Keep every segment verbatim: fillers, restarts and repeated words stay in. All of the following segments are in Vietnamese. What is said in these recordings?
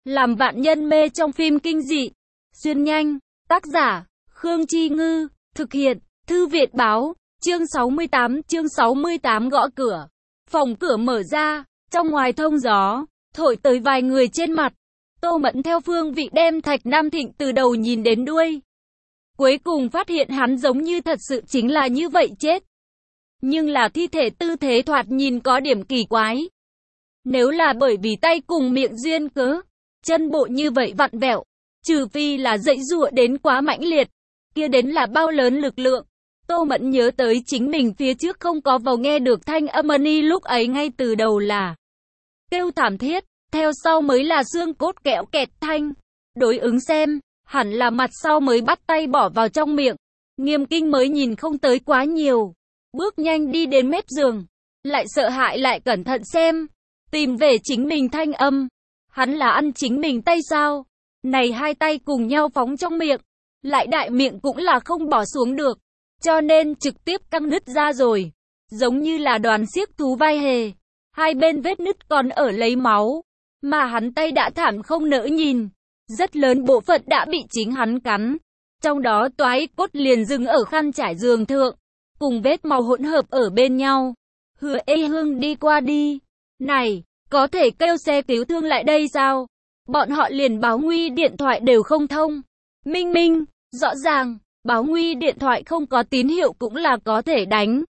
Làm vạn nhân mê trong phim kinh dị. Xuyên nhanh. Tác giả, Khương Chi Ngư. Thực hiện, Thư viện Báo. Chương sáu mươi tám, chương sáu mươi tám gõ cửa. Phòng cửa mở ra, trong ngoài thông gió, thổi tới vài người trên mặt. Tô Mẫn theo phương vị đem Thạch Nam Thịnh từ đầu nhìn đến đuôi. Cuối cùng phát hiện hắn giống như thật sự chính là như vậy chết. Nhưng là thi thể tư thế thoạt nhìn có điểm kỳ quái. Nếu là bởi vì tay cùng miệng duyên cớ, chân bộ như vậy vặn vẹo, trừ phi là dãy giụa đến quá mãnh liệt, kia đến là bao lớn lực lượng. Tô Mẫn nhớ tới chính mình phía trước không có vào nghe được thanh âm ni lúc ấy ngay từ đầu là kêu thảm thiết, theo sau mới là xương cốt kẽo kẹt thanh. Đối ứng xem, hẳn là mặt sau mới bắt tay bỏ vào trong miệng. Nghiêm Kinh mới nhìn không tới quá nhiều, bước nhanh đi đến mép giường, lại sợ hãi lại cẩn thận xem, tìm về chính mình thanh âm. Hắn là ăn chính mình tay sao? Này hai tay cùng nhau phóng trong miệng, lại đại miệng cũng là không bỏ xuống được, cho nên trực tiếp căng nứt ra rồi, giống như là đoàn xiếc thú vai hề. Hai bên vết nứt còn ở lấy máu, mà hắn tay đã thảm không nỡ nhìn, rất lớn bộ phận đã bị chính hắn cắn. Trong đó toái cốt liền dừng ở khăn trải giường thượng, cùng vết máu hỗn hợp ở bên nhau. Hứa Ê Hương đi qua đi. Này, có thể kêu xe cứu thương lại đây sao? Bọn họ liền báo nguy điện thoại đều không thông. Minh Minh, rõ ràng, báo nguy điện thoại không có tín hiệu cũng là có thể đánh.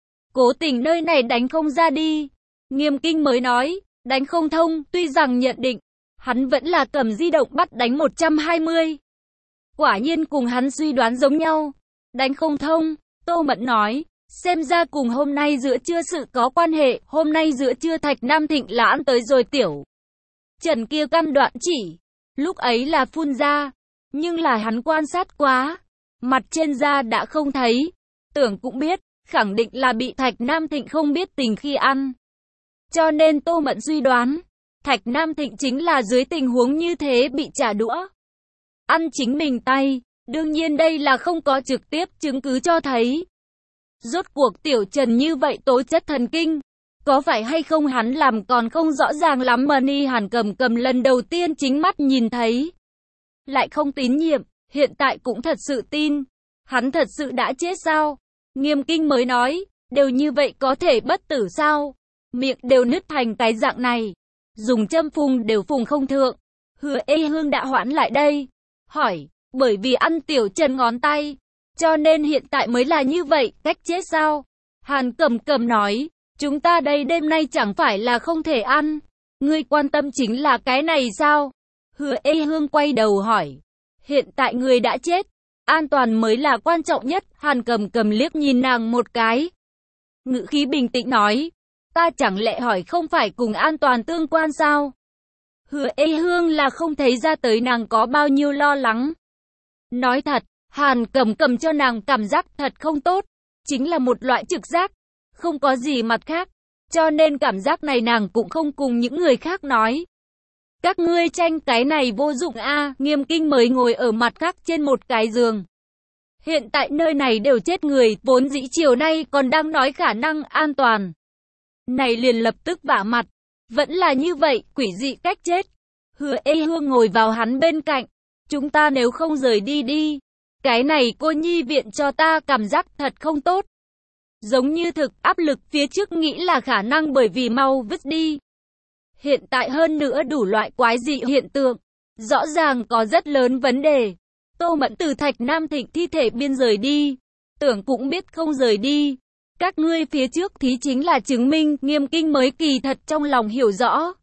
Cố tình nơi này đánh không ra đi. Nghiêm Kinh mới nói, đánh không thông, tuy rằng nhận định, hắn vẫn là cầm di động bắt đánh một trăm hai mươi. Quả nhiên cùng hắn suy đoán giống nhau. Đánh không thông, Tô Mẫn nói, xem ra cùng hôm nay giữa trưa sự có quan hệ, hôm nay giữa trưa Thạch Nam Thịnh là ăn tới rồi tiểu. Trần kia căn đoạn chỉ, lúc ấy là phun ra, nhưng là hắn quan sát quá, mặt trên da đã không thấy, tưởng cũng biết, khẳng định là bị Thạch Nam Thịnh không biết tình khi ăn. Cho nên Tô Mẫn suy đoán, Thạch Nam Thịnh chính là dưới tình huống như thế bị trả đũa. Ăn chính mình tay, đương nhiên đây là không có trực tiếp chứng cứ cho thấy. Rốt cuộc tiểu Trần như vậy tố chất thần kinh, có phải hay không hắn làm còn không rõ ràng lắm mà Ni Hàn cầm cầm lần đầu tiên chính mắt nhìn thấy. Lại không tín nhiệm, hiện tại cũng thật sự tin. Hắn thật sự đã chết sao? Nghiêm Kinh mới nói, đều như vậy có thể bất tử sao? Miệng đều nứt thành cái dạng này, dùng châm phùng đều phùng không thượng. Hứa Ê Hương đã hoãn lại đây, hỏi, bởi vì ăn tiểu Trần ngón tay, cho nên hiện tại mới là như vậy, cách chết sao? Hàn Cầm Cầm nói, chúng ta đây đêm nay chẳng phải là không thể ăn, ngươi quan tâm chính là cái này sao? Hứa Ê Hương quay đầu hỏi, hiện tại người đã chết, an toàn mới là quan trọng nhất. Hàn Cầm Cầm liếc nhìn nàng một cái, ngữ khí bình tĩnh nói, ta chẳng lẽ hỏi không phải cùng an toàn tương quan sao? Hứa Ê Hương là không thấy ra tới nàng có bao nhiêu lo lắng. Nói thật, Hàn Cầm Cầm cho nàng cảm giác thật không tốt, chính là một loại trực giác, không có gì mặt khác, cho nên cảm giác này nàng cũng không cùng những người khác nói. Các ngươi tranh cái này vô dụng a. À, Nghiêm Kinh mới ngồi ở mặt khác trên một cái giường. Hiện tại nơi này đều chết người, vốn dĩ chiều nay còn đang nói khả năng an toàn. Này liền lập tức vả mặt, vẫn là như vậy, quỷ dị cách chết. Hứa Ê Hương ngồi vào hắn bên cạnh, chúng ta nếu không rời đi đi, cái này cô nhi viện cho ta cảm giác thật không tốt. Giống như thực áp lực phía trước nghĩ là khả năng bởi vì mau vứt đi. Hiện tại hơn nữa đủ loại quái dị hiện tượng, rõ ràng có rất lớn vấn đề. Tô Mẫn từ Thạch Nam Thịnh thi thể biên rời đi, tưởng cũng biết không rời đi. Các ngươi phía trước thí chính là chứng minh. Nghiêm Kinh mới kỳ thật trong lòng hiểu rõ.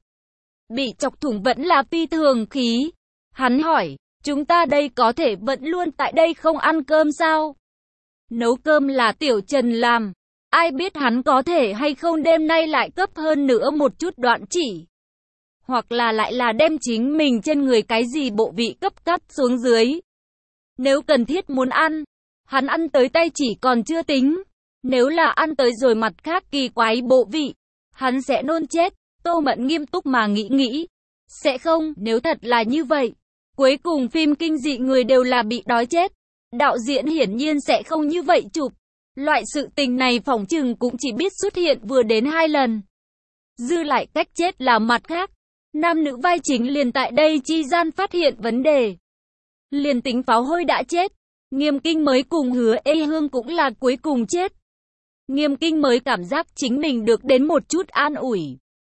Bị chọc thủng vẫn là phi thường khí. Hắn hỏi, chúng ta đây có thể vẫn luôn tại đây không ăn cơm sao? Nấu cơm là tiểu Trần làm, ai biết hắn có thể hay không đêm nay lại cấp hơn nữa một chút đoạn chỉ. Hoặc là lại là đem chính mình trên người cái gì bộ vị cấp cắt xuống dưới. Nếu cần thiết muốn ăn, hắn ăn tới tay chỉ còn chưa tính. Nếu là ăn tới rồi mặt khác kỳ quái bộ vị, hắn sẽ nôn chết. Tô Mẫn nghiêm túc mà nghĩ nghĩ. Sẽ không, nếu thật là như vậy, cuối cùng phim kinh dị người đều là bị đói chết. Đạo diễn hiển nhiên sẽ không như vậy chụp. Loại sự tình này phỏng chừng cũng chỉ biết xuất hiện vừa đến hai lần. Dư lại cách chết là mặt khác. Nam nữ vai chính liền tại đây chi gian phát hiện vấn đề. Liền tính Pháo Hôi đã chết, Nghiêm Kinh mới cùng Hứa Ê Hương cũng là cuối cùng chết. Nghiêm Kinh mới cảm giác chính mình được đến một chút an ủi.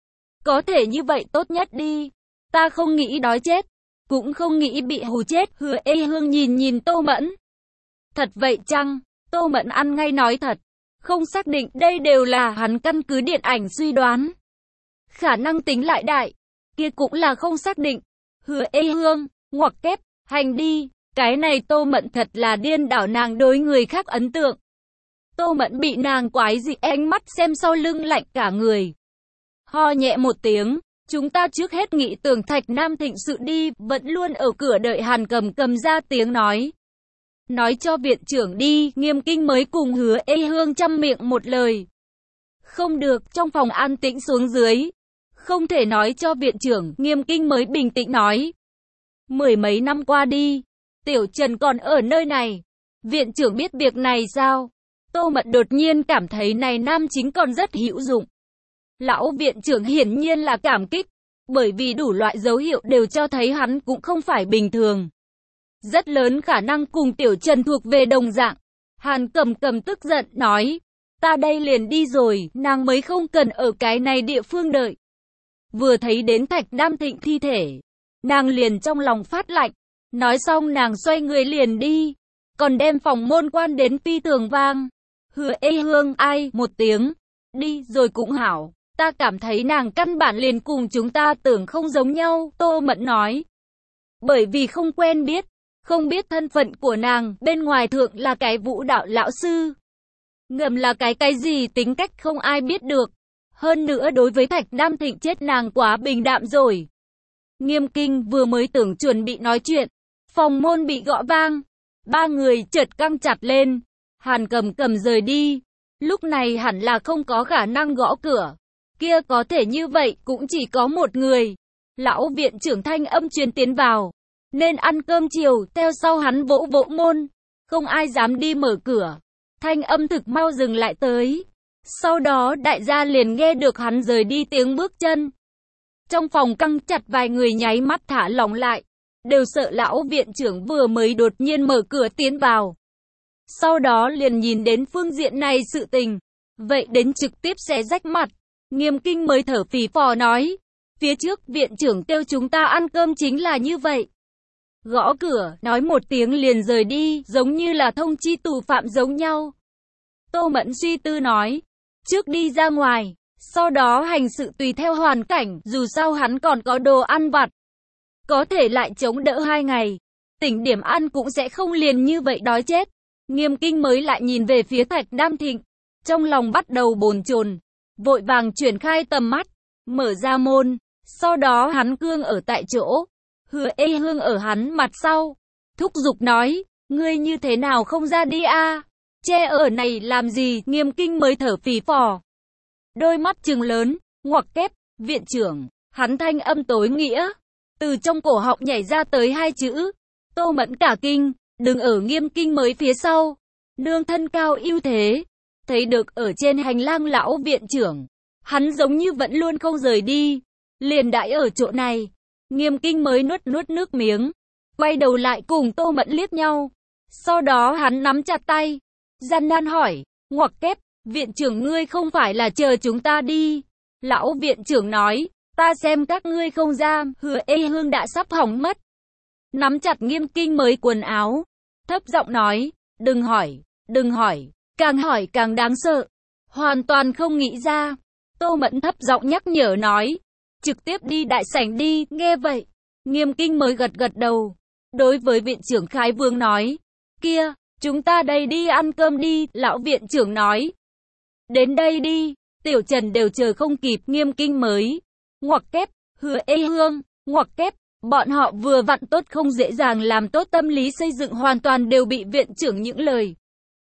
Có thể như vậy tốt nhất đi. Ta không nghĩ đói chết, cũng không nghĩ bị hù chết. Hứa Ê Hương nhìn nhìn Tô Mẫn. Thật vậy chăng? Tô Mẫn ăn ngay nói thật. Không xác định, đây đều là hắn căn cứ điện ảnh suy đoán. Khả năng tính lại đại, kia cũng là không xác định. Hứa Ê Hương, ngoặc kép, hành đi. Cái này Tô Mẫn thật là điên đảo, nàng đối người khác ấn tượng. Tô Mẫn bị nàng quái dị ánh mắt xem sau lưng lạnh cả người. Ho nhẹ một tiếng, chúng ta trước hết nghĩ tưởng Thạch Nam Thịnh sự đi, vẫn luôn ở cửa đợi Hàn Cầm Cầm ra tiếng nói. Nói cho viện trưởng đi, Nghiêm Kinh mới cùng Hứa Ê Hương chăm miệng một lời. Không được, trong phòng an tĩnh xuống dưới. Không thể nói cho viện trưởng, Nghiêm Kinh mới bình tĩnh nói. Mười mấy năm qua đi, Tiểu Trần còn ở nơi này. Viện trưởng biết việc này sao? Tô Mẫn đột nhiên cảm thấy này nam chính còn rất hữu dụng. Lão viện trưởng hiển nhiên là cảm kích, bởi vì đủ loại dấu hiệu đều cho thấy hắn cũng không phải bình thường. Rất lớn khả năng cùng Tiểu Trần thuộc về đồng dạng. Hàn Cầm Cầm tức giận nói, ta đây liền đi rồi, nàng mới không cần ở cái này địa phương đợi. Vừa thấy đến Thạch Nam Thịnh thi thể, nàng liền trong lòng phát lạnh. Nói xong nàng xoay người liền đi, còn đem phòng môn quan đến phi thường vang. Hứa Ê Hương ai một tiếng, đi rồi cũng hảo, ta cảm thấy nàng căn bản liền cùng chúng ta tưởng không giống nhau, Tô Mẫn nói. Bởi vì không quen biết, không biết thân phận của nàng, bên ngoài thượng là cái vũ đạo lão sư. Ngầm là cái cái gì tính cách không ai biết được. Hơn nữa đối với Thạch Nam Thịnh chết nàng quá bình đạm rồi. Nghiêm Kinh vừa mới tưởng chuẩn bị nói chuyện, phòng môn bị gõ vang. Ba người chợt căng chặt lên. Hàn Cầm Cầm rời đi. Lúc này hẳn là không có khả năng gõ cửa. Kia có thể như vậy cũng chỉ có một người. Lão viện trưởng thanh âm truyền tiến vào. Nên ăn cơm chiều, theo sau hắn vỗ vỗ môn. Không ai dám đi mở cửa. Thanh âm thực mau dừng lại tới. Sau đó đại gia liền nghe được hắn rời đi tiếng bước chân. Trong phòng căng chặt, vài người nháy mắt thả lỏng lại. Đều sợ lão viện trưởng vừa mới đột nhiên mở cửa tiến vào. Sau đó liền nhìn đến phương diện này sự tình. Vậy đến trực tiếp sẽ rách mặt. Nghiêm Kinh mới thở phì phò nói. Phía trước viện trưởng kêu chúng ta ăn cơm chính là như vậy. Gõ cửa, nói một tiếng liền rời đi, giống như là thông chi tù phạm giống nhau. Tô Mẫn suy tư nói. Trước đi ra ngoài, sau đó hành sự tùy theo hoàn cảnh, dù sao hắn còn có đồ ăn vặt. Có thể lại chống đỡ hai ngày. Tỉnh điểm ăn cũng sẽ không liền như vậy đói chết. Nghiêm Kinh mới lại nhìn về phía Thạch Nam Thịnh. Trong lòng bắt đầu bồn chồn, vội vàng chuyển khai tầm mắt, mở ra môn. Sau đó hắn cương ở tại chỗ. Hứa Ê Hương ở hắn mặt sau. Thúc giục nói, ngươi như thế nào không ra đi a? Che ở này làm gì? Nghiêm Kinh mới thở phì phò. Đôi mắt trừng lớn, ngoặc kép, viện trưởng. Hắn thanh âm tối nghĩa. Từ trong cổ họng nhảy ra tới hai chữ. Tô Mẫn cả kinh, đừng ở Nghiêm Kinh mới phía sau. Nương thân cao ưu thế. Thấy được ở trên hành lang lão viện trưởng. Hắn giống như vẫn luôn không rời đi. Liền đãi ở chỗ này. Nghiêm Kinh mới nuốt nuốt nước miếng. Quay đầu lại cùng Tô Mẫn liếc nhau. Sau đó hắn nắm chặt tay. Gian nan hỏi, ngoặc kép, viện trưởng ngươi không phải là chờ chúng ta đi. Lão viện trưởng nói, ta xem các ngươi không ra. Hứa Ê Hương đã sắp hỏng mất. Nắm chặt Nghiêm Kinh mới quần áo. Thấp giọng nói, đừng hỏi, đừng hỏi, càng hỏi càng đáng sợ. Hoàn toàn không nghĩ ra. Tô Mẫn thấp giọng nhắc nhở nói, trực tiếp đi đại sảnh đi. Nghe vậy, Nghiêm Kinh mới gật gật đầu. Đối với viện trưởng Khái Vương nói, kia, chúng ta đây đi ăn cơm đi. Lão viện trưởng nói, đến đây đi. Tiểu Trần đều chờ không kịp. Nghiêm Kinh mới ngoặc kép, Hứa Ê Hương, ngoặc kép. Bọn họ vừa vặn tốt không dễ dàng làm tốt tâm lý xây dựng, hoàn toàn đều bị viện trưởng những lời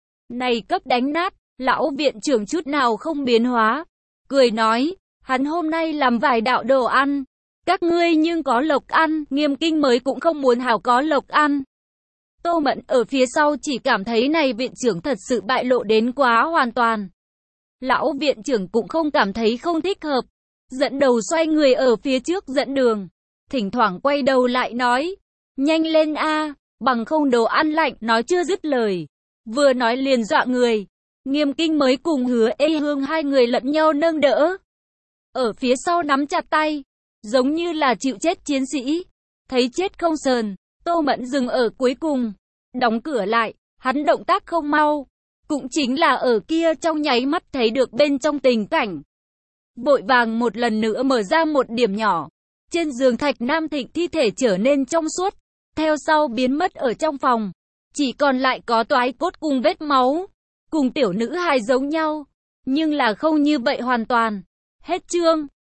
này cấp đánh nát. Lão viện trưởng chút nào không biến hóa, cười nói, hắn hôm nay làm vài đạo đồ ăn, các ngươi nhưng có lộc ăn. Nghiêm Kinh mới cũng không muốn hảo có lộc ăn. Tô Mẫn ở phía sau chỉ cảm thấy này viện trưởng thật sự bại lộ đến quá hoàn toàn. Lão viện trưởng cũng không cảm thấy không thích hợp. dẫn đầu xoay người ở phía trước dẫn đường. Thỉnh thoảng quay đầu lại nói, nhanh lên a, bằng không đồ ăn lạnh, nói chưa dứt lời. Vừa nói liền dọa người. Nghiêm Kinh mới cùng Hứa Ê Hương hai người lẫn nhau nâng đỡ. Ở phía sau nắm chặt tay, giống như là chịu chết chiến sĩ. Thấy chết không sờn, Tô Mẫn dừng ở cuối cùng, đóng cửa lại, hắn động tác không mau. Cũng chính là ở kia trong nháy mắt thấy được bên trong tình cảnh. Vội vàng một lần nữa mở ra một điểm nhỏ. Trên giường Thạch Nam Thịnh thi thể trở nên trong suốt, theo sau biến mất ở trong phòng. Chỉ còn lại có toái cốt cùng vết máu. Cùng tiểu nữ hài giống nhau, nhưng là không như vậy hoàn toàn. Hết chương.